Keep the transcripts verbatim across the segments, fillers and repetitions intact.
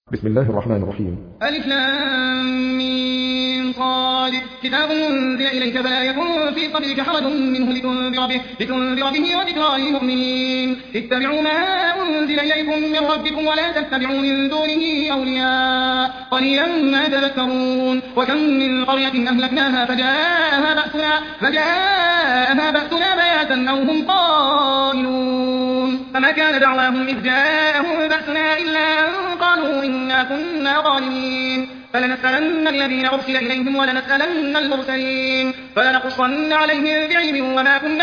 بسم الله الرحمن الرحيم. ألف لام ميم صاد كتاب أنزل إليك فلا يكن في صدرك حرج منه لتنذر به لتنذر به وذكرى للمؤمنين. اتبعوا ما أنزل إليكم من ربكم ولا تتبعوا من دونه أولياء قليلا ما تذكرون. وكم من قرية أهلكناها فجاءها بأسنا فجاءها بأسنا بياتا أو هم قائلون فما كان دعواهم إذ جاءهم بأسنا إلا أن قالوا إنا كنا ظالمين. فلنسألن الذين أرسل إليهم ولنسألن المرسلين فلنقصن عليهم بعلم وما كنا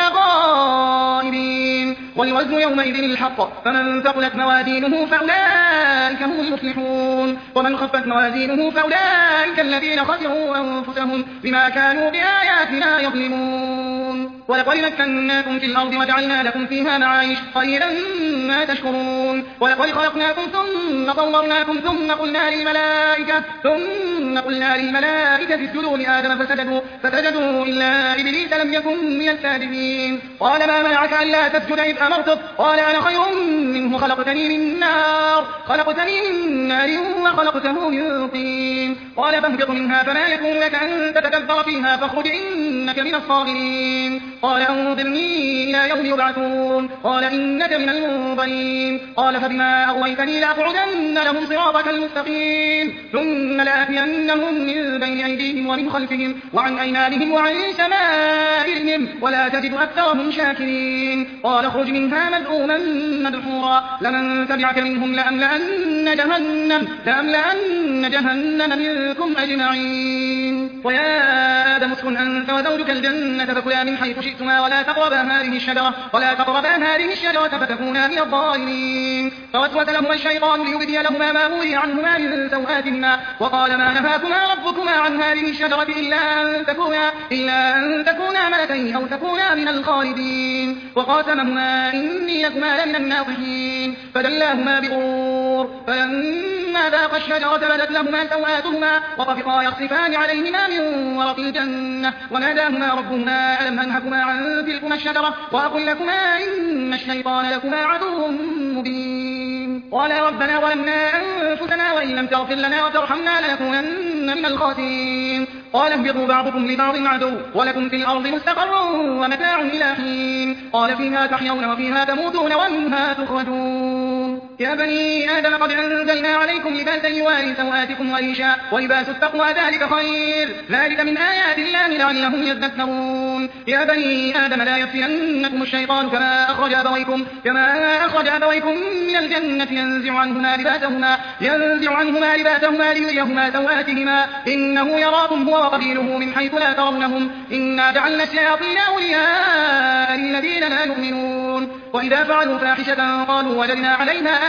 غائبين. والوزن يومئذ الحق فمن ثقلت موازينه فأولئك هم المفلحون ومن خفت موازينه فأولئك الذين خسروا أنفسهم بما كانوا بآياتنا يظلمون. ولقد مكناكم في الأرض وجعلنا لكم فيها معايش قليلا ما تشكرون. ولقد خلقناكم ثم صورناكم ثم قلنا للملائكة ثم قلنا للملائكة اسجدوا لآدم فسجدوا فسجدوا إلا إبليس لم يكن من الساجدين. قال ما منعك ألا تسجد إذ أمرتك قال أنا خير منه خلقتني من نار خلقتني من نار وخلقته من طين. قال فاهبط منها فما يكون لك أن تتكبر فيها فاخرج إنك من الصاغرين. قال أنظرني إلى يوم يبعثون قال إنك من المنظرين. قال فبما أغويتني لأقعدن لهم صراطك المستقيم ثم لآتينهم من بين أيديهم ومن خلفهم وعن أيمانهم وعن شمائلهم ولا تجد أكثرهم شاكرين. قال اخرج منها مذءوما مدحورا لمن تبعك منهم لأملأن جهنم لأملأن جهنم منكم أجمعين. ويا آدم اسكن أنت وزوجك الجنة فكلا من حيث شئتما ولا تقربا هذه الشجرة ولا تقربا هذه الشجرة فتكونا من الظالمين. فوسوس لهما الشيطان ليبدي لهما ما وري عنهما من سوآتهما وقال ما نهاكما ربكما عن هذه الشجرة إلا أن تكونا إلا أن تكونا ملكين أو تكونا من الخالدين. وقاسمهما إني لكما لمن الناصحين فدلاهما بغرور فلما ذاقا الشجرة بدت لهما سوآتهما وطفقا يخصفان عليهما من ورق الجنة وناداهما ربهما ألم أنهكما عن تلكما الشجرة وأقل لكما إن الشيطان لكما عدو مبين. قال ربنا ظلمنا أنفسنا وإن لم تغفر لنا وترحمنا لنكونن من الخاسرين. قال اهبطوا بعضكم لبعض عدو ولكم في الأرض مستقر ومتاع إلى حين. قال فيها تحيون وفيها تموتون ومنها تخرجون. يا بني آدم قد أنزلنا عليكم لباسا يواري سوآتكم وريشا ولباس التقوى ذلك خير ذلك من آيات الله لعلهم يذكرون. يا بني آدم لا يفتننكم الشيطان كما أخرج أبويكم كما أخرج أبويكم من الجنة ينزع عنهما لباسهما ينزع عنهما لباسهما ليريهما سوآتهما إنه يراكم هو وقبيله من حيث لا ترونهم إنا جعلنا الشياطين أولياء للذين لا يؤمنون. وإذا فعلوا فاحشة قالوا وجدنا عليها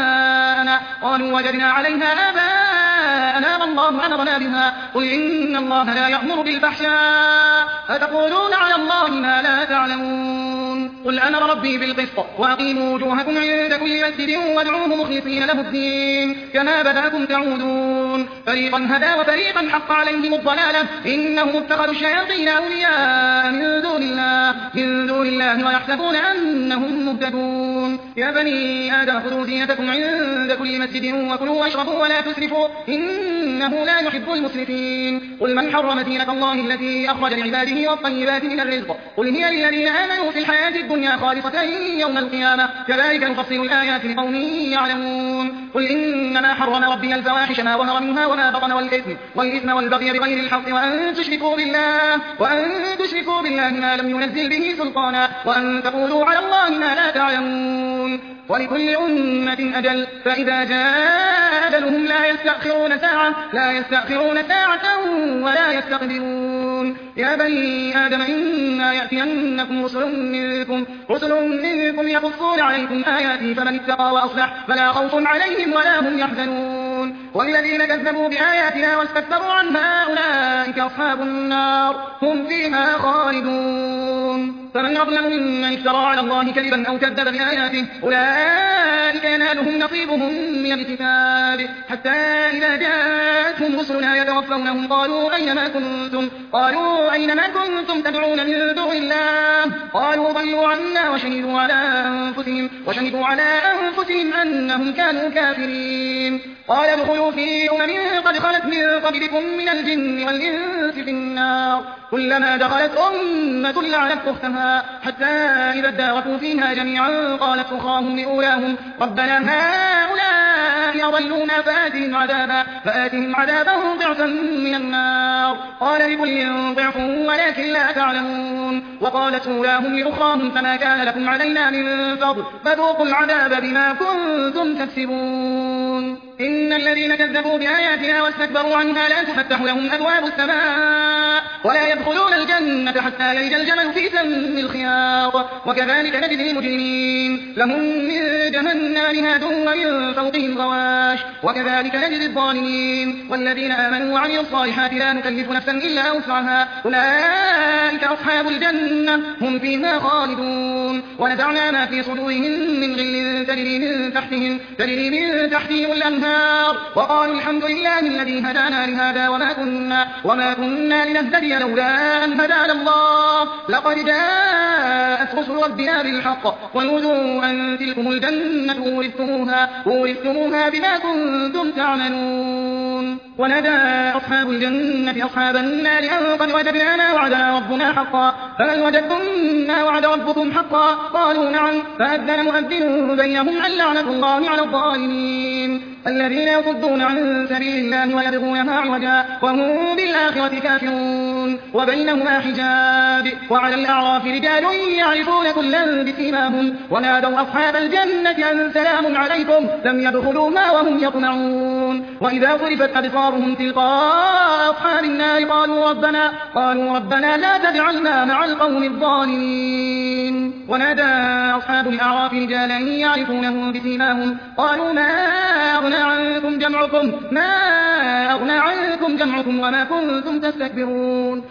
آباءنا قالوا وجدنا عليها آباءنا والله أمرنا بها قل إن الله لا يأمر بالفحشاء أتقولون على الله ما لا تعلمون. قل أمر ربي بالقسط وأقيموا وجوهكم عند كل مسجد وادعوه مخلصين له الدين كما بدأكم تعودون. فريقا هدى وفريقا حق عليهم الضلالة إنهم اتخذوا الشياطين أولياء من دون الله من دون الله ويحسبون أنهم مهتدون. يا بني آدم خذوا زينتكم عند كل مسجد وكلوا واشربوا ولا تسرفوا إنه لا يحب المسرفين. قل من حرم زينة الله التي أخرج لعباده والطيبات من الرزق قل هي للذين آمنوا في الحياة الدنيا خالصة يوم القيامة كذلك نفصل الآيات لقوم يعلمون. قل إنما حرم ربي الفواحش ما ظهر منها وما بطن والإثم والإثم والبغي بغير الحق وأن تشركوا بالله وأن تشركوا بالله ما لم ينزل به سلطانا وأن تقولوا على الله ما لا تعلمون. ولكل أمة أجل فإذا جاء أجلهم لا يستأخرون ساعة لا يستأخرون ساعة ولا يستقدمون. يا بني آدم إما يأتينكم رسل منكم رسل منكم يقصون عليكم آياتي فمن اتقى وأصلح فلا خوف عليهم ولا هم يحزنون. والذين كذبوا بآياتنا واستكبروا عنها أولئك أصحاب النار هم فيها خالدون. فمن أظلم ممن افترى على الله كذبا أو كذب بآياته أولئك ينالهم نصيبهم من الكتاب حتى إذا جاءتهم رسلنا يتوفونهم قالوا أينما كنتم قالوا أينما كنتم تدعون من دون الله قالوا ضلوا عنا وشهدوا على أنفسهم وشهدوا على أنفسهم أنهم كانوا كافرين. قال ادخلوا في أمم قد خلت من قبلكم من الجن والإنس في النار كلما دخلت أمة لعنت أختها حتى إذا اداركوا فيها جميعا قالت أخراهم لأولاهم ربنا هؤلاء أضلونا فآتهم عذابا, فآتهم عذابا ضعفا من النار قال لكل ضعف ولكن لا تعلمون وقالت أولاهم لأخراهم فما كان لكم علينا من فضل فذوقوا العذاب بما كنتم تكسبون إن الذين كذبوا بآياتنا واستكبروا عنها لا تفتح لهم أبواب السماء ولا يدخلون الجنة حتى يلج الجمل في سم الخياط وكذلك نجزي المجرمين لهم من جهنم مهاد ومن فوقهم غواش وكذلك نجزي الظالمين والذين آمنوا وعملوا الصالحات لا نكلف نفسا إلا وسعها أولئك أصحاب الجنة هم فيها خالدون ونزعنا ما في صدورهم من غل تجري من تحتهم تجري من تحتهم الأنهار وقالوا الحمد لله الذي هدانا لهذا وما كنا وما كنا لنهتدي لولا أن هدانا الله لقد جاءت رسل ربنا بالحق ونودوا أن تلكم الجنة أورثتموها أورثتموها بما كنتم تعملون ونادى أصحاب الجنة أصحاب النار أن قد وجدنا ما وعدنا ربنا حقا فهل وجدتم ما وعد ربكم حقا قالوا نعم فأذن مؤذن بينهم أن لعنة الله على الظالمين الذين يصدون عن سبيل الله ويبغونها عوجا وهم بالآخرة كافرون وبينهما حجاب وعلى الأعراف رجال يعرفون كلا بسيماهم ونادوا أصحاب الجنة أن سلام عليكم لم يدخلوها وهم يطمعون وإذا صرفت أبصارهم تلقاء أصحاب النار قالوا ربنا قالوا ربنا لا تجعلنا مع القوم الظالمين ونادى أصحاب الأعراف رجالا يعرفونهم بسيماهم قالوا ما أغنى عنكم جمعكم ما أغنى عنكم جمعكم وما كنتم تستكبرون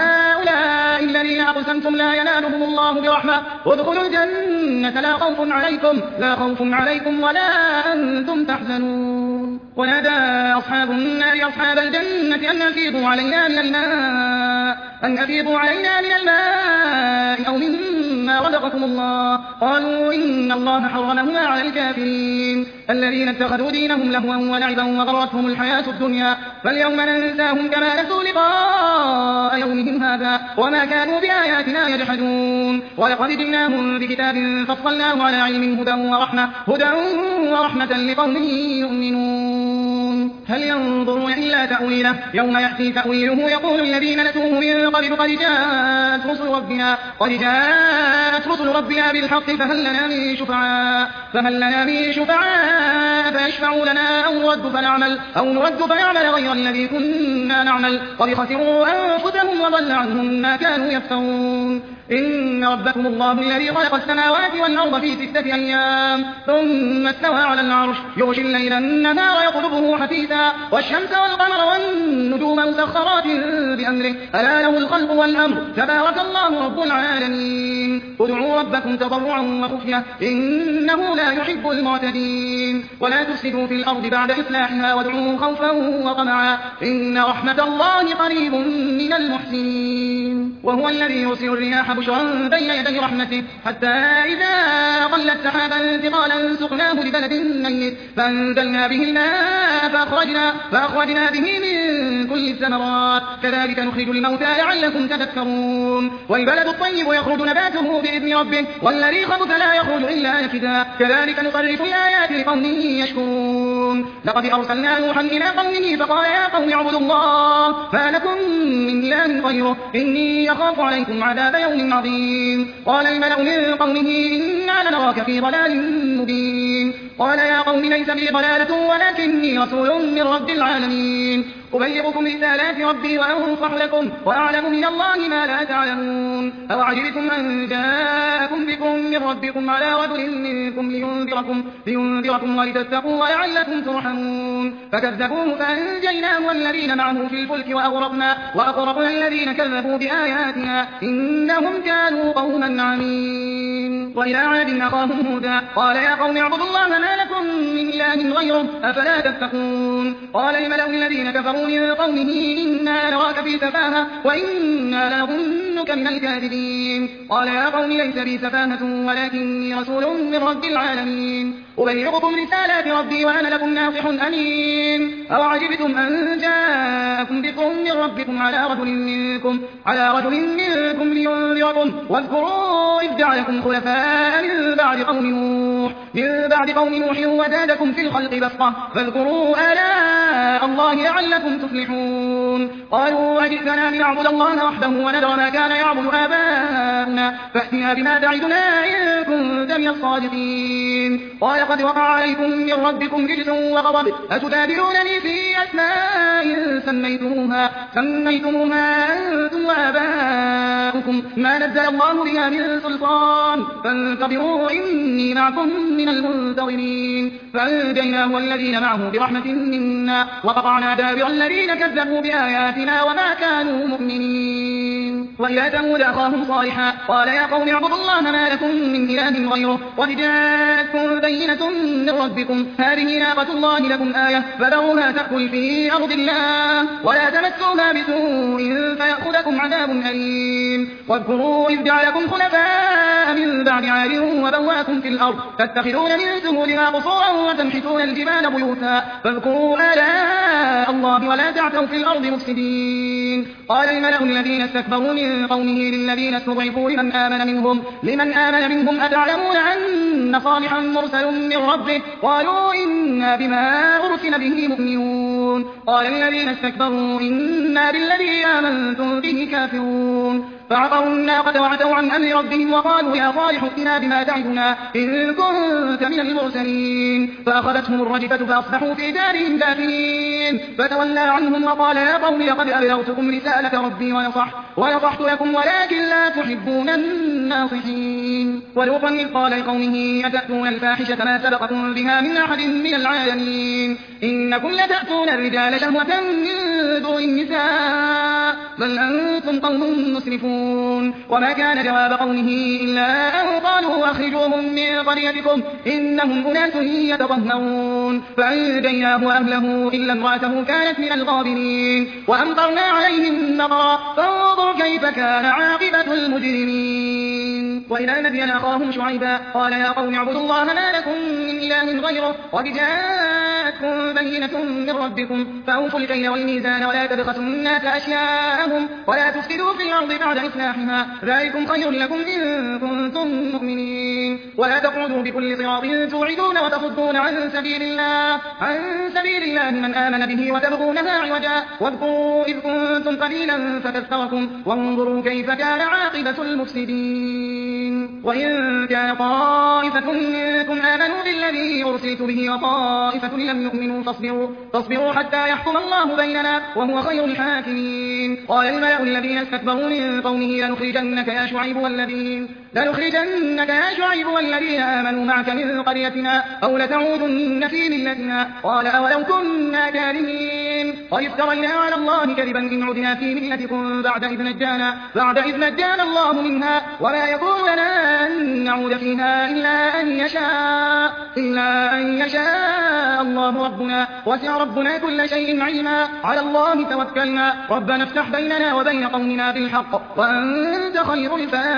أهؤلاء الذين أقسمتم لا ينالهم الله برحمة ادخلوا الجنة لا خوف عليكم لا خوف عليكم ولا أنتم تحزنون ونادى أصحاب النار أصحاب الجنة أن أفيضوا علينا من الماء أن أفيضوا علينا من الماء أو مما رزقكم الله قالوا إن الله حرمهما على الكافرين الذين اتخذوا دينهم لهوا ولعبا وغرتهم الحياة الدنيا فاليوم ننساهم كما نسوا لقاء يومهم هذا وما كانوا بآياتنا يجحدون ولقد جئناهم بكتاب فصلناه على علم هدى ورحمة هدى ورحمة لقوم يؤمنون هل ينظرون إلا تأويله يوم يأتي تأويله يقول الذين نسوه من قبل قد جاءت رسل ربنا قد جاءت رسل ربنا بالحق فهل لنا من شفعاء فهل لنا من شفعاء فيشفعوا لنا أو نرد فنعمل أو نرد فنعمل غير الذي كنا نعمل قد خسروا أنفسهم وضل عنهم ما كانوا يفترون إن ربكم الله الذي خلق السماوات والأرض في ستة أيام ثم استوى على العرش يغشي الليل النهار يطلبه حثيثا والشمس والقمر والنجوم مسخرات بأمره ألا له الخلق والأمر تبارك الله رب العالمين ادعوا ربكم تضرعا وخفية إنه لا يحب المعتدين ولا تفسدوا في الأرض بعد إصلاحها وادعوه خوفا وطمعا إن رحمة الله قريب من المحسنين وهو الذي يرسل الرياح بشرا بين يدي رحمته حتى إذا قلت سحابا ثقالا سقناه لبلد ميت فأنزلنا به الماء فأخرجنا, فأخرجنا به من كل الثمرات كذلك نخرج الموتى لعلكم تذكرون والبلد الطيب يخرج نباته بإذن ربه والذي خبث لا يخرج إلا نكدا كذلك نصرف الآيات لقوم يشكرون لقد أرسلنا نوحا إلى قومه فقال يا قوم اعبدوا الله ما لكم من إله غيره إني أخاف عليكم عذاب يوم عظيم قال الملأ من قومه إنا لنراك في ضلال مبين قال يا قوم ليس بي ضلالة ولكني رسول من رب العالمين أبلغكم رسالات ربي وأنصح لكم وأعلم من الله ما لا تعلمون أوعجبتم أن جاءكم ذكر من ربكم على رجل منكم لينذركم, لينذركم ولتتقوا ولعلكم ترحمون فكذبوه فأنجيناه والذين معه في الفلك وأغرقنا, وأغرقنا الذين كذبوا بآياتنا إنهم كانوا قوما عمين وإلى عاد أخاهم هودا قال يا قوم اعبدوا الله ما لكم من إله غيره أفلا تتقون قال الملأ الذين كفروا من قومه إنا نراك في سفاهة وإنا لنظنك من الكاذبين قال يا قوم ليس بي سفاهة ولكني رسول من رب العالمين أبلغكم رسالات ربي وأنا لكم ناصح أمين أوعجبتم أن جاءكم ذكر من ربكم على رجل منكم على رجل منكم لينذركم واذكروا إذ جعلكم خلفاء من بعد قوم نوح من بعد قوم نوح وزادكم في الخلق بسطة فاذكروا آلاء الله لعلكم تفلحون قالوا أجئتنا لنعبد الله وحده ونذر ما كان يعبد آباؤنا فأتنا بما تعدنا إن كنت من الصادقين قال قد وقع عليكم من ربكم رجس وغضب أتجادلونني في أسماء سميتموها سميتموها أنتم وآباؤكم ما نزل الله بها من سلطان فانتظروا إني معكم من المنتظرين فأنجيناه والذين معه برحمة منا وقطعنا دابر الذين كذبوا بآياتنا وما كانوا مؤمنين وإلى ثمود أخاهم صالحا قال يا قوم اعبدوا الله ما لكم من إله غيره قد جاءتكم بينة من ربكم هذه ناقة الله لكم آية فذروها تأكل في أرض الله ولا تمسوها بسوء فيأخذكم عذاب أليم واذكروا إذ جعلكم خلفاء من بعد عاد وبواكم في الأرض تتخذون من سهولها قصورا وتنحتون الجبال بيوتا فاذكروا آلاء الله ولا تعثوا في الأرض مفسدين قال الملأ الذين استكبروا من قومه للذين استضعفوا لمن آمن منهم لمن آمن منهم أتعلمون أن صالحا مرسل من ربه قالوا إنا بما أرسل به مؤمنون قال الذين استكبروا إنا بالذي آمنتم به كافرون فعقروا الناقة وعتوا عن أمر ربهم وقالوا يا صالح ائتنا بما تعدنا إن كنت من المرسلين فأخذتهم الرجفة فأصبحوا في دارهم داخلين فتولى عنهم وقال يا قوم لقد أبلغتكم رسالة ربي ونصحت ونصحت لكم ولكن لا تحبون الناصحين ولوطا إذ قال لقومه أتأتون الفاحشة ما سبقكم بها من أحد من العالمين إنكم لتأتون الرجال شهوة من دون النساء بل أنتم قوم مسرفون وما كان جواب قومه إلا أن قالوا أخرجوهم من قريتكم إنهم أناس يتطهرون فأنجيناه وأهله إلا امرأته كانت من الغابرين وأمطرنا عليهم مطرا فانظر كيف كان عاقبة المجرمين وإلى مدين أخاهم شعيبا قال يا قوم اعبدوا الله ما لكم من إله غيره قد جاءتكم بينة من ربكم فأوفوا الكيل والميزان ولا تبخسوا الناس أشياءهم ولا تفسدوا في الأرض بعد إصلاحها ذلكم خير لكم إن كنتم مؤمنين ولا تقعدوا بكل صراط توعدون وتصدون عن سبيل الله عن سبيل الله من آمن به وتبغونها عوجا واذكروا إذ كنتم قليلا فكثركم وانظروا كيف كان عاقبة المفسدين وإن كان طائفة منكم آمنوا بالذي أرسلت به وطائفة لم يؤمنوا فاصبروا, فاصبروا حتى يحكم الله بيننا وهو خير الحاكمين قال الملأ الذين استكبروا من قومه لنخرجنك يا شعيب والذين لنخرجنك يا شعيب والذين آمنوا معك من قريتنا أو لتعودن في ملتنا قال أولو كنا كارهين قد افترينا على الله كذبا إن عدنا في ملتكم بعد إذ نجانا بعد إذ نجانا الله منها وما يكون لنا أن نعود فيها إلا أن يشاء إلا أن يشاء الله ربنا وسع ربنا كل شيء علما على الله توكلنا ربنا افتح بيننا وبين قومنا بالحق وأنت خير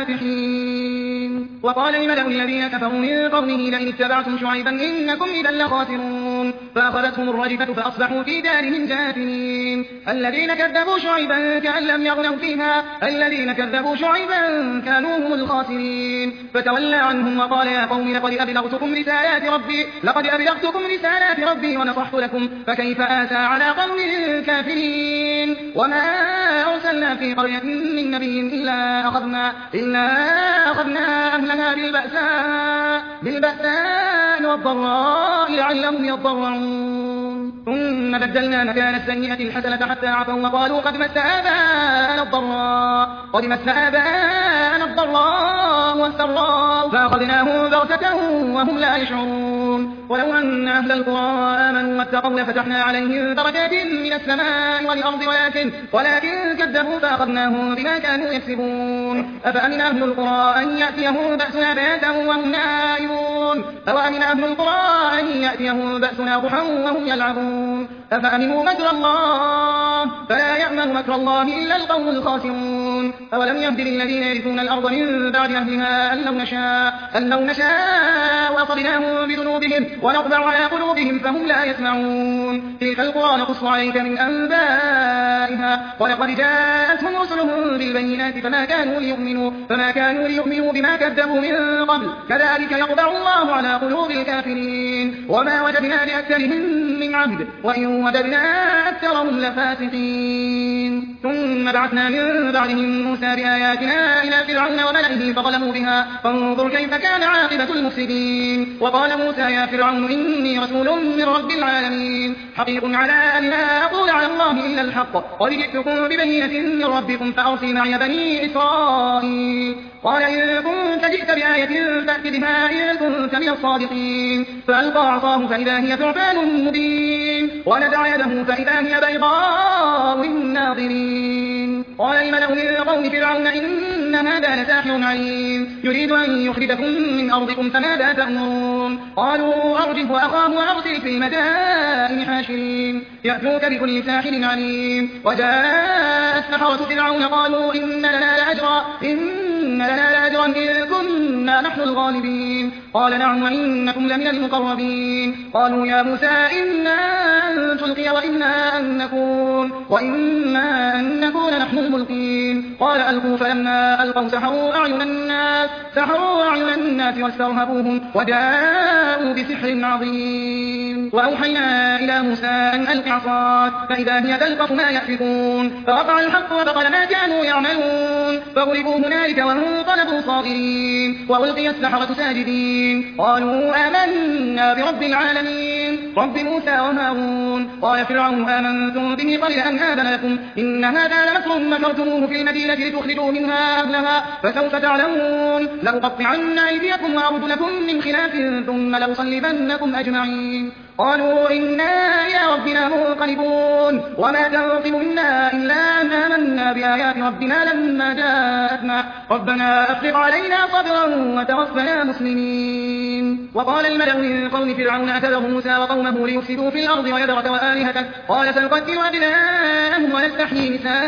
الفاتحين وقال الملأ الذين كفروا من قومه لئن اتبعتم شعيبا إنكم إذا لخاسرون فأخذتهم الرجفة فأصبحوا في دارهم جاثمين الذين كذبوا شعيبا كأن لم يغنوا فيها الذين كذبوا شعيبا كانوا هم الخاسرين فتولى عنهم وقال يا قوم لقد أبلغتكم رسالات ربي لقد أبلغتكم رسالات ربي ونصحت لكم فكيف آسى على قوم كافرين وما أرسلنا في قرية من نبي إلا أخذنا إلا أخذنا أهلها بالبأساء بالبأساء والضراء لعلهم يضرعون ثم بدلنا مكان السيئة الحسنة حتى عفوا وقالوا قد مس آباءنا الضراء قد مس آباءنا الضراء والسراء فأخذناهم بغتة وهم لا يشعرون ولو أن أهل القرى آمنوا واتقوا لفتحنا عليهم بركات من السماء والأرض ولكن, ولكن كذبوا فأخذناهم بما كانوا يكسبون. أفأمن أهل القرى أن يأتيهم بأسنا بياتا وهم نائمون أو أمن أهل القرى أن يأتيهم بأسنا ضحى وهم يلعبون أفأمنوا مكر الله فلا يأمن مكر الله إلا القوم الخاسرون. أولم يهد للذين يرثون الأرض من بعد أهلها أن لو نشاء, أن لو نشاء وأصبناهم بذنوبهم ونطبع على قلوبهم فهم لا يسمعون. تلك القرى نقص عليك من أنبائها ولقد جاءتهم رسلهم بالبينات فما كانوا ليؤمنوا, فما كانوا ليؤمنوا بما كذبوا من قبل كذلك يطبع الله على قلوب الكافرين. وما وجدنا لأكثرهم من عهد وإن وجدنا أكثرهم لفاسقين. ثم بعثنا من بعدهم موسى بآياتنا إلى فرعون وملئه فظلموا بها فانظر كيف كان عاقبة المفسدين. وقال موسى يا فرعون إني رسول من رب العالمين حقيق على أن لا أقول على الله إلا الحق قد جئتكم ببينة من ربكم فأرسل معي بني إسرائيل. قال إن كنت جئت بآية فأت بها إن كنت من الصادقين. فألقى عصاه فإذا هي ثعبان مبين ونزع يده فإذا هي بيضاء للناظرين. قال الملأ من قوم فرعون إن هذا لساحر عليم يريد أن يخرجكم من أرضكم فماذا تأمرون. قالوا أرجه وأخاه وأرسل في المدائن حاشرين يأتوك بكل ساحر عليم. وجاء السحرة فرعون قالوا إن لنا لأجرا إن لنا لأجرا إن كنا نحن الغالبين. قال نعم وإنكم لمن المقربين. قالوا يا موسى إنا أن تلقي وإنا أن نكون وإما أن نكون نحن الملقين. قال ألقوا فلما ألقوا سحروا أعين الناس سحروا أعين الناس واسترهبوهم وجاءوا بسحر عظيم. وأوحينا إلى موسى أن ألق عصاك فإذا هي تلقف ما يأفكون فوقع الحق وبطل ما كانوا يعملون فغلبوا هنالك وانقلبوا صاغرين وألقي السحرة ساجدين قالوا آمنا برب العالمين رب موسى وهارون. قال فرعون آمنتم به قبل أن آذن لكم إن هذا لمكر مكرتموه في المدينة لتخرجوا منها أهلها فسوف تعلمون لأقطعن أيديكم وأرجلكم من خلاف ثم لأصلبنكم أجمعين. قالوا إنا إلى ربنا منقلبون وما تنقم منا إلا أن آمنا بآيات ربنا لما جاءتنا ربنا أفرغ علينا صبرا وتوفنا مسلمين. وقال الملأ من قوم فرعون أتذر موسى وقومه ليفسدوا في الأرض ويذرك وآلهتك قال سنقتل أبناءهم ونستحيي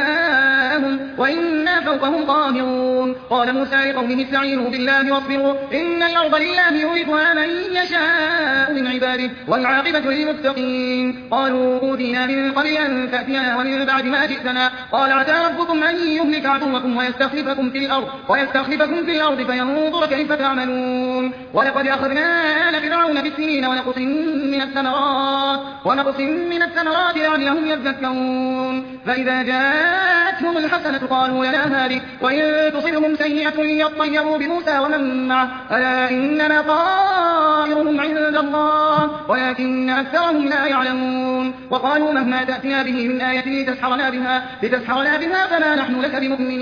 نساءهم وإنا فوقهم قاهرون. قال موسى لقومه استعينوا بالله واصبروا إن الأرض لله يورثها من يشاء من عباده والعاقبة للمتقين. قالوا أوذينا من قبل أن تأتينا ومن بعد ما جئتنا قال عسى ربكم أن يهلك عدوكم ويستخلفكم في الأرض ويستخلفكم في الأرض فينظر كيف تعملون. ولقد أخذنا آل فرعون بالسنين ونقص من الثمرات ونقص من الثمرات لعلهم يذكرون. فإذا جاءتهم الحسنة قالوا لنا هذه وإن تصبهم سيئة يطيروا بموسى ومن معه ألا إنما طائرهم عند الله ولكن أكثرهم لا يعلمون. وقالوا مهما تأتنا به من آية لتسحرنا بها, لتسحرنا بها فما نحن لك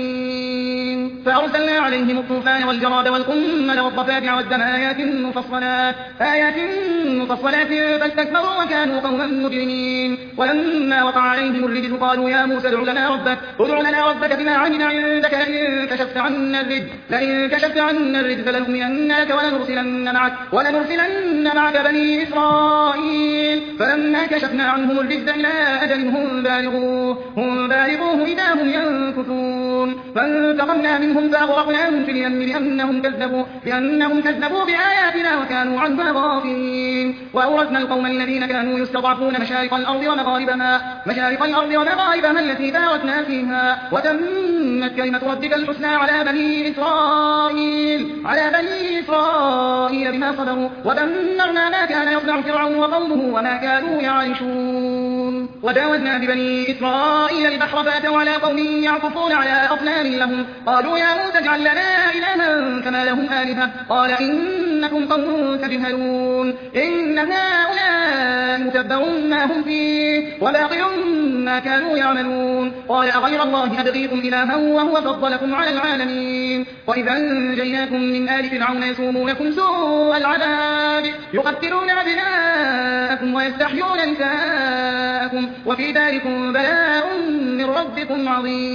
بمؤمنين. فأرسلنا عليهم الطوفان والجراد والقمل والضفادع والدم آيات مفصلات آيات مفصلات فاستكبروا وكانوا قوما مجرمين. ولما وقع عليهم الرجز قالوا يا موسى ادع لنا ربك ادع لنا ربك بما عهد عندك لئن كشفت عنا الرجز لئن كشفت عنا الرجز لنؤمنن لك ولنرسلن معك ولنرسلن معك بني إسرائيل. فلما كشفنا عنهم الرجز إلى أجل هم بالغوه هم بالغوه إذا هم ينكثون فانتقمنا منهم فأغرقناهم في اليم بأنهم كذبوا بأنهم كذبوا بآياتنا وكانوا عنها غافلين. وأورثنا القوم الذين كانوا يستضعفون مشارق الأرض ومغاربها مشارق الأرض ومغاربها التي باركنا فيها وتمت كلمة ربك الحسنى على بني إسرائيل على بني إسرائيل بما صبروا ودمرنا ما كان يصنع فرعون وقومه وما كانوا يعيشون. وجاوزنا ببني إسرائيل البحر فأتوا على قوم يعكفون على أصنام لهم قالوا يا موسى اجعل لنا إلها كما لهم آلهة قال إنكم قوم تجهلون إن هؤلاء متبر ما هم فيه وباطل ما كانوا يعملون قال أغير الله أبغيكم إلها وهو فضلكم على العالمين وإذا أنجيناكم من آل فرعون يسومونكم سوء العذاب يقتلون أبناءكم ويستحيون نساءكم وفي ذلكم بلاء من ربكم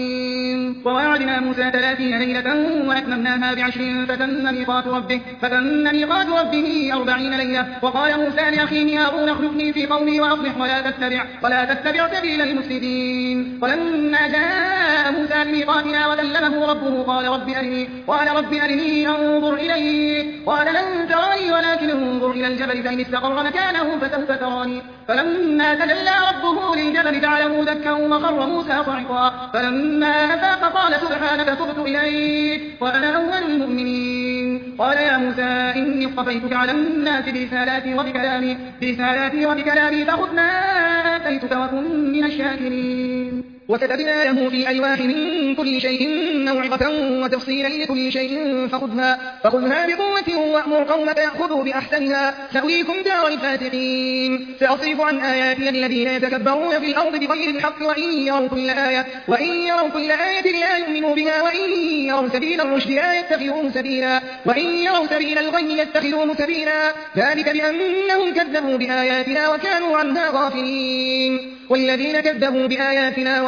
عظيم وواعدنا موسى ثلاثين ليلة وأتممناها بعشر فتم ميقات ربه فتم ميقات ربه أربعين ليلة وقال موسى لأخيه هارون اخلفني في قومي وأصلح ولا تتبع ولا تتبع سبيل المفسدين ولما جاء موسى لميقاتنا وكلمه ربه قال رب أرني قال رب أرني أنظر إليك قال لن تراني ولكن انظر إلى الجبل فإن استقر مكانه فسوف تراني فلما تجلى ربه للجبل جعله دكا وخر موسى صعقا فلما أفاق قال سبحانك تبت إليك وأنا أول المؤمنين قال يا موسى إني اصطفيتك على الناس برسالاتي وبكلامي برسالاتي وبكلامي فخذ ما آتيتك وكن من الشاكرين وكتبنا له في الألواح من كل شيء موعظة وتفصيلا لكل شيء فخذها, فخذها بقوة وأمر قومك يأخذوا بأحسنها سأريكم دار الفاسقين سأصرف عن آياتي الذين يتكبرون في الأرض بغير الحق وإن يروا كل آية, وإن يروا كل آية لا يؤمنوا بها وإن يروا سبيل الرشد لا يتخذوه سبيلا وإن يروا سبيل الغي يتخذوه سبيلا ذلك بأنهم كذبوا بآياتنا وكانوا عنها غافلين والذين كذبوا بآياتنا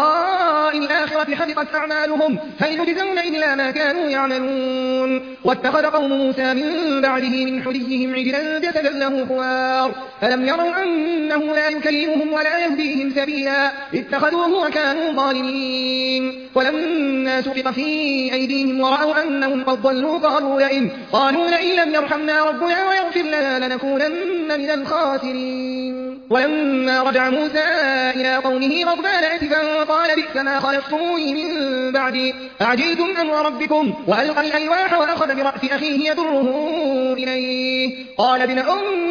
ولقاء الآخرة حبطت أعمالهم هل يجزون إلا ما كانوا يعملون واتخذ قوم موسى من بعده من حليهم عجلا جسدا له خوار ألم يروا أنه لا يكلمهم ولا يهديهم سبيلا اتخذوه وكانوا ظالمين ولما سقط في أيديهم ورأوا أنهم قد ضلوا قالوا لئن قالوا لئن لم يرحمنا ربنا ويغفر لنا لنكونن من الخاسرين ولما رجع موسى إلى قومه غضبان أسفا قال بئس ما خلفتموني من بعدي أعجلتم أمر ربكم وألقى الألواح وأخذ برأس أخيه يدره إليه قال ابن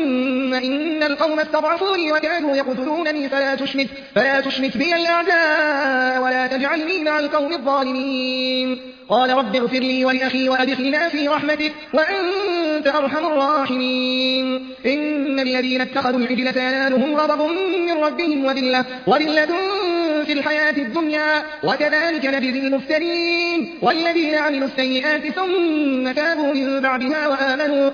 أم إن القوم استضعفوني وكانوا يقتلونني فلا تشمت, فلا تشمت بي الأعداء ولا تجعلني مع القوم الظالمين قال رب اغفر لي ولأخي وأدخلنا في رحمتك وأنت أرحم الراحمين إن الذين اتخذوا العجل سينالهم غضب من ربهم وذلة, وذلة في الحياة الدنيا وكذلك نجزي المفترين والذين عملوا السيئات ثم تابوا من بعدها وآمنوا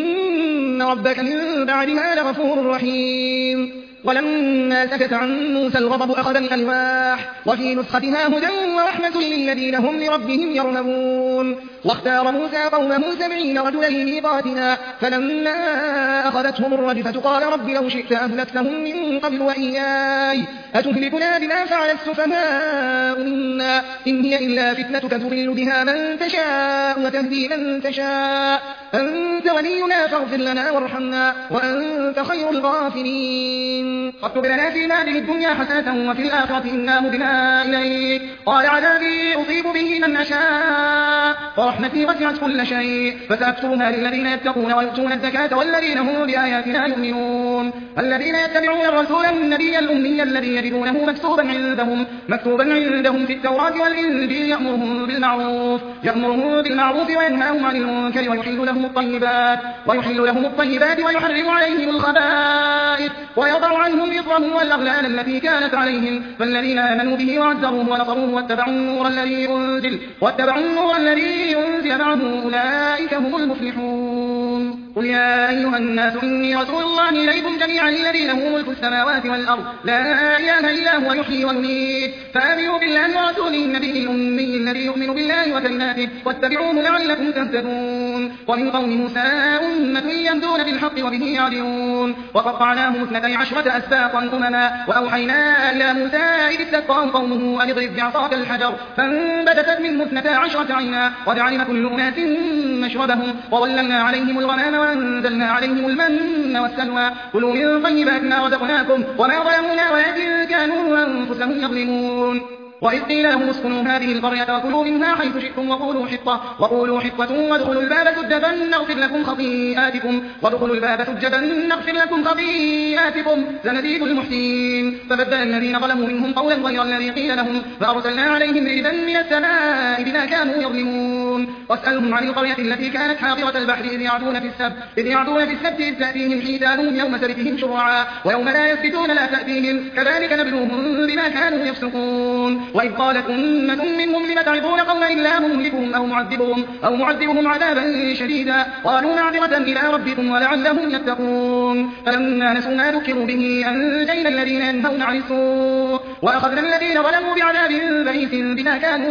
إن ربك من بعدها لغفور رحيم ولما سكت عن موسى الغضب أخذ الألواح وفي نسختها هدى ورحمة للذين هم لربهم يرهبون واختار موسى قومه سبعين رجلا لميقاتنا فلما أخذتهم الرجفة قال رب لو شئت أهلكتهم من قبل وإياي أتهلكنا بما فعل السفهاء منا إن هي إلا فتنتك تضل بها من تشاء وتهدي من تشاء أنت ولينا فاغفر لنا وارحمنا وأنت خير الغافرين واكتب لنا في هذه الدنيا حسنة وفي الآخرة إنا هدنا إليك قال عذابي أصيب به من أشاء ورحمتي وسعت كل شيء فسأكتبها للذين يتقون ويؤتون الزكاة والذين هم بآياتنا يؤمنون الذين يتبعون الرسول النبي الأمي الذي يجدونه مكتوبا عندهم مكتوبا عندهم في التوراة والإنجيل يأمرهم بالمعروف يأمرهم بالمعروف وينهاهم عن المنكر ويحل لهم الطيبات ويحل لهم الطيبات ويحرم عليهم الخبائث ويضع عنهم إصرهم والأغلال التي كانت عليهم فالذين آمنوا به وعزروه ونصروه واتبعوا النور الذي أنزل واتبعوا النور الذي أنزل معه أولئك هم المفلحون قل يا أيها الناس إني رسول الله إليكم جميعا الذي له ملك السماوات والأرض لا إله إلا هو يحيي ويميت فآمنوا بالله ورسوله النبي الأمي الذي يؤمن بالله وكلماته واتبعوه لعلكم تهتدون ومن قوم موسى أمة يهدون بالحق وبه يعدلون وقطعناهم اثنتي عشرة أسباطا أمما وأوحينا إلى موسى إذ استسقاه قومه أن اضرب بعصاك الحجر فانبجست منه اثنتا عشرة عينا وجعلنا كل أناس مشربهم وظللنا عليهم الغمام وأنزلنا عليهم المن والسلوى كلوا من طيبات ما رزقناكم وما ظلمونا ولكن كانوا أنفسهم يظلمون وإذ قيل لهم اسكنوا هذه القرية وكلوا منها حيث شئتم وقولوا حطة وقولوا حطة وادخلوا الباب سجدا نغفر لكم خطيئاتكم وادخلوا الباب سجدا نغفر لكم خطيئاتكم سنزيد المحسنين فبدل الذين ظلموا منهم قولا غير الذي قيل لهم فأرسلنا عليهم رجزا من السماء بما كانوا يظلمون واسألهم عن القرية التي كانت حاضرة البحر إذ يعدون في السبت إذ يعدون في السبت إذ تأتيهم حيتانهم يوم سبتهم شرعا ويوم لا يسبتون لا تأتيهم كذلك نبلوهم بما كانوا يفسقون وإذ قالت أمة منهم لم تعظون قوما الله مهلكهم أو معذبهم أو معذبهم عذابا شديدا قالوا معذرة إلى ربكم ولعلهم يتقون فلما نسوا ما ذكروا به أنجينا الذين ينهون عن السوء وأخذنا الذين ظلموا بعذاب بئيس بما كانوا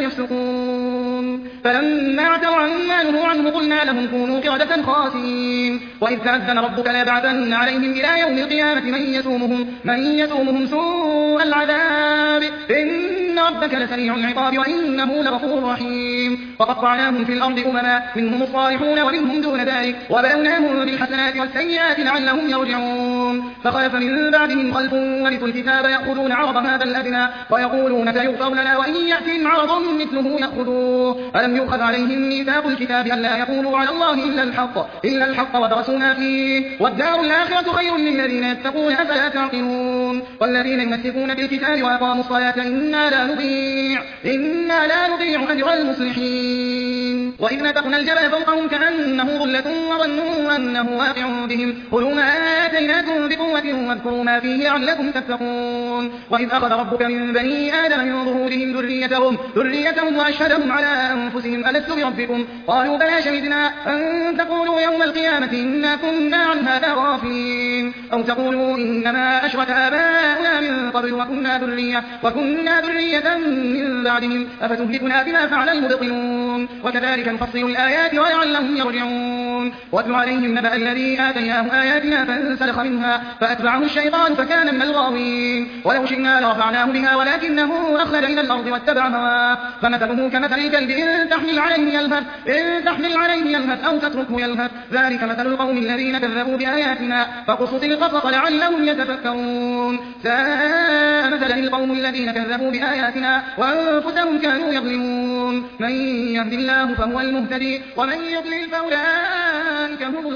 يفسقون فلما عتوا عما نهوا عنه قلنا لهم كونوا قردة خاسئين وإذ تأذن ربك ليبعثن عليهم إلى يوم القيامة من يسومهم من يسومهم سوء العذاب إن ربك لسريع العقاب وإنه لغفور رحيم فقطعناهم في الأرض أمما منهم الصالحون ومنهم دون ذلك وبلوناهم بالحسنات والسيئات لعلهم يرجعون فخلف من بعدهم خلف ورثوا الكتاب يأخذون عرض هذا الأدنى ويقولون سيغفر لنا وإن يأتهم عرض مثله يأخذوه ألم يؤخذ عليهم ميثاق الكتاب ألا يقولوا على الله إلا الحق إلا الحق ودرسوا ما فيه والدار الآخرة خير للذين يتقون أفلا تعقلون والذين يمسكون بالكتاب وأقاموا الصلاة إنا لا نضيع إنا لا نضيع أجر المصلحين وإذ نتقنا الجبل فوقهم كأنه ظلة وظنوا أنه واقع بهم خذوا ما آتيناكم بقوة واذكروا ما فيه لعلكم تتقون وإذ أخذ ربك من بني آدم من ظهورهم ذريتهم ذريتهم وأشهدهم على أنفسهم ألست بربكم قالوا بلى شهدنا أن تقولوا يوم القيامة إنا كنا عن هذا غافلين أو تقولوا إنما أشرك آباؤنا من قبل وكنا ذرية وكنا ذرية من بعدهم أفتهلكنا بما فعل المبطلون وكذلك نفصل الآيات ولعلهم يرجعون واتل عليهم نبأ الذي آتيناه آياتنا فانسلخ منها فأتبعه الشيطان فكان من الغاوين ولو شئنا لرفعناه بها ولكنه أخلد إلى الأرض واتبع هواه فمثله كمثل الكلب إن تحمل عليه يلهث إن تحمل عليه يلهث أو تتركه يلهث ذلك مثل القوم الذين كذبوا بآياتنا فقصص القصص لعلهم يتفكرون ساء مثلا القوم الذين كذبوا بآياتنا وأنفسهم كانوا يظلمون من يهد الله فهو المهتدي ومن يضلل فأولئك هم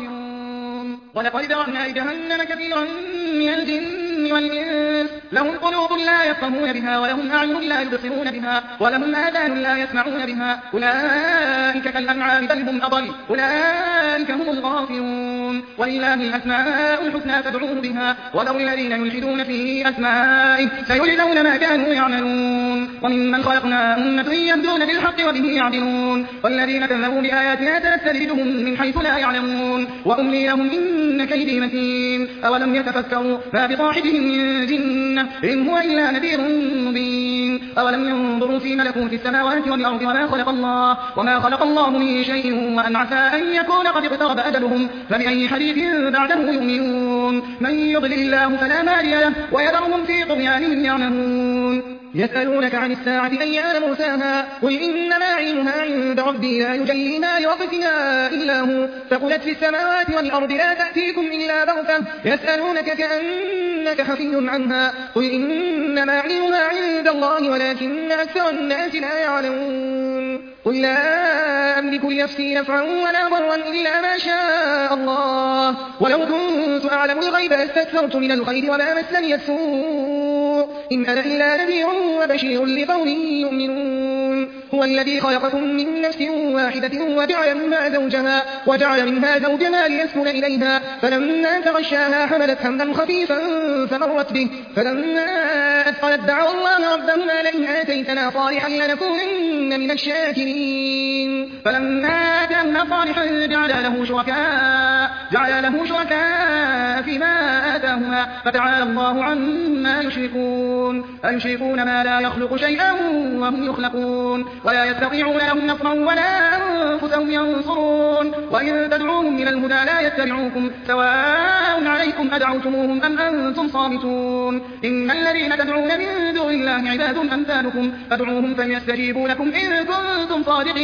الخاسرون ولقد ذرأنا لجهنم كثيرا من الجن والإنس لهم قلوب لا يفقهون بها ولهم أعين لا يبصرون بها ولهم آذان لا يسمعون بها أولئك كالأنعام بل هم أضل أولئك هم الغافلون ولله الأسماء الحسنى فادعوه بها وذروا الذين يلحدون في أسمائه سيجزون ما كانوا يعملون وممن خلقنا أمة يهدون بالحق وبه يعدلون والذين كذبوا بآياتنا سنستدرجهم من حيث لا يعلمون وأملي لهم إن كيدي متين أولم يتفكروا ما بصاحبهم من جنة إن هو إلا نذير مبين أولم ينظروا في ملكوت السماوات والأرض وما خلق الله وما خلق الله من شيء وأن عسى أن يكون قد اقترب أجلهم فبأي حديث بعده يؤمنون من يضلل الله فلا مالي له ويذرهم في طغيانهم يعمهون يسألونك عن الساعة أيان مرساها قل إنما علمها عند ربي لا يجليها لوقتها إلا هو فقلت في السماوات والأرض لا تأتيكم إلا بغتة يسألونك كأنك حفي عنها قل إنما علمها عند الله ولكن أكثر الناس لا يعلمون قل لا أملك لنفسي نفعا ولا ضرا إلا ما شاء الله ولو كنت أعلم الغيب لاستكثرت من الخير وما مسني السوء إن أنا إلا نذير وبشير لقوم يؤمنون هو الذي خلقكم من نفس واحدة وجعل منها زوجها وجعل منها زوجها ليسكن إليها فلما تغشاها حملت حملا خفيفا فمرت به فلما أثقلت دعوا الله ربهما لئن آتيتنا صالحا لنكونن من الشاكرين فلما آتاهما صالحا جعل له شركاء جعل له شركاء فيما آتاهما فتعالى الله عما يشركون أيشركون ما لا يخلق شيئا وهم يخلقون ولا يستطيعون لهم نصرا ولا أنفسهم ينصرون وإن تدعوهم إلى الهدى لا يتبعوكم سواء عليكم أدعوتموهم أم أنتم صامتون إن الذين تدعون من دون الله عباد أمثالكم فادعوهم فليستجيبوا لكم إن كنتم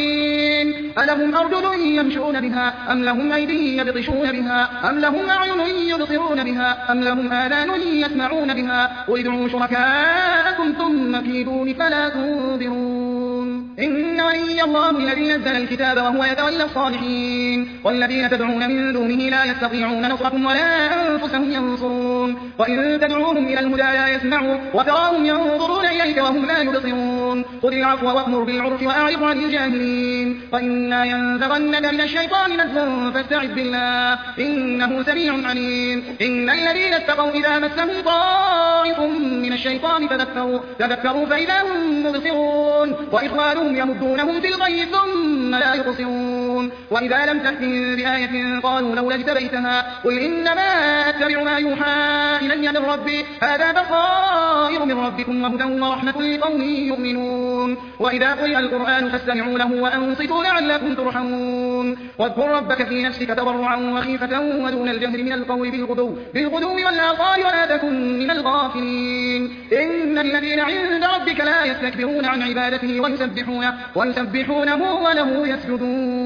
صادقين ألهم أرجل يمشون بها أم لهم أيدي يبطشون بها أم لهم أعين يبصرون بها أم لهم آذان يسمعون بها قل ادعوا شركاءكم لكم ثم كيدون فلا تنظرون إن ولي الله الذي نزل الكتاب وهو يتولى الصالحين والذين تدعون من دونه لا يستطيعون نصركم ولا أنفسهم ينصرون وإن تدعوهم إلى الهدى لا يسمعوا وتراهم ينظرون إليك وهم لا يبصرون خذ العفو وأمر بالعرف وأعرض عن الجاهلين وإما ينزغنك من الشيطان نزغ فاستعذ بالله إنه سميع عليم إن الذين اتقوا إذا مسهم طائف من الشيطان تذكروا, تذكروا فإذا هم مبصرون وإخوانهم يمدونهم في الغي ثم لا يبصرون وإذا لم تأتهم بآية قالوا لولا اجتبيتها قل إنما أتبع ما يوحى إلي من ربي هذا بصائر من ربكم وهدى ورحمة لقوم يؤمنون وإذا قرئ القرآن فاستمعوا له وأنصتوا لعلكم ترحمون واذكر ربك في نفسك تضرعا وخيفة ودون الجهر من القول بالغدو, بالغدو والآصال ولا تكن من الغافلين إن الذين عند ربك لا يستكبرون عن عبادته ويسبحونه, ويسبحونه وله يسجدون